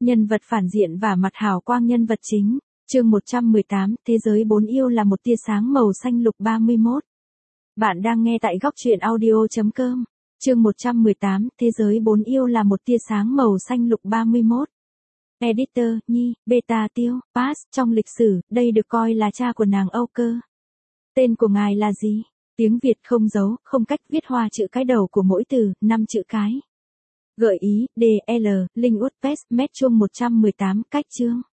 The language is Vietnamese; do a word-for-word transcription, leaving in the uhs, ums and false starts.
Nhân vật phản diện và mặt hào quang nhân vật chính. Chương một trăm mười tám, Thế giới bốn yêu là một tia sáng màu xanh lục ba mươi mốt. Bạn đang nghe tại góc truyện audio chấm com. Chương một trăm mười tám, Thế giới bốn yêu là một tia sáng màu xanh lục ba mươi mốt. Editor, Nhi, Beta Tiêu, Pass, trong lịch sử, đây được coi là cha của nàng Âu Cơ. Tên của ngài là gì? Tiếng Việt không dấu, không cách viết hoa chữ cái đầu của mỗi từ, năm chữ cái. Gợi ý, D L, Linh Út Pest, Met Chuông một trăm mười tám, cách chương.